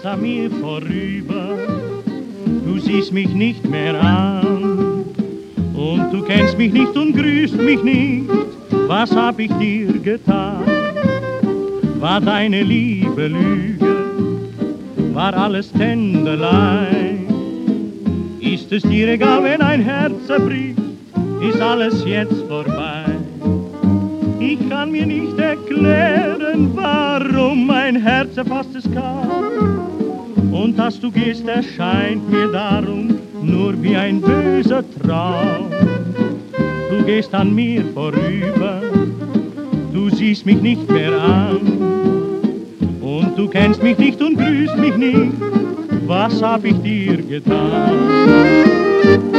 gehst an mir vorüber, du siehst mich nicht mehr an und du kennst mich nicht und grüßt mich nicht. Was hab ich dir getan? War deine Liebe Lüge? War alles Tändelei? Ist es dir egal, wenn ein Herz zerbricht? Ist alles jetzt vorbei? Ich kann mir nicht erklären, warum mein Herz erfasst es kaum. Und dass du gehst, erscheint mir darum nur wie ein böser Traum. Du gehst an mir vorüber, du siehst mich nicht mehr an. Und du kennst mich nicht und grüßt mich nicht. Was hab ich dir getan?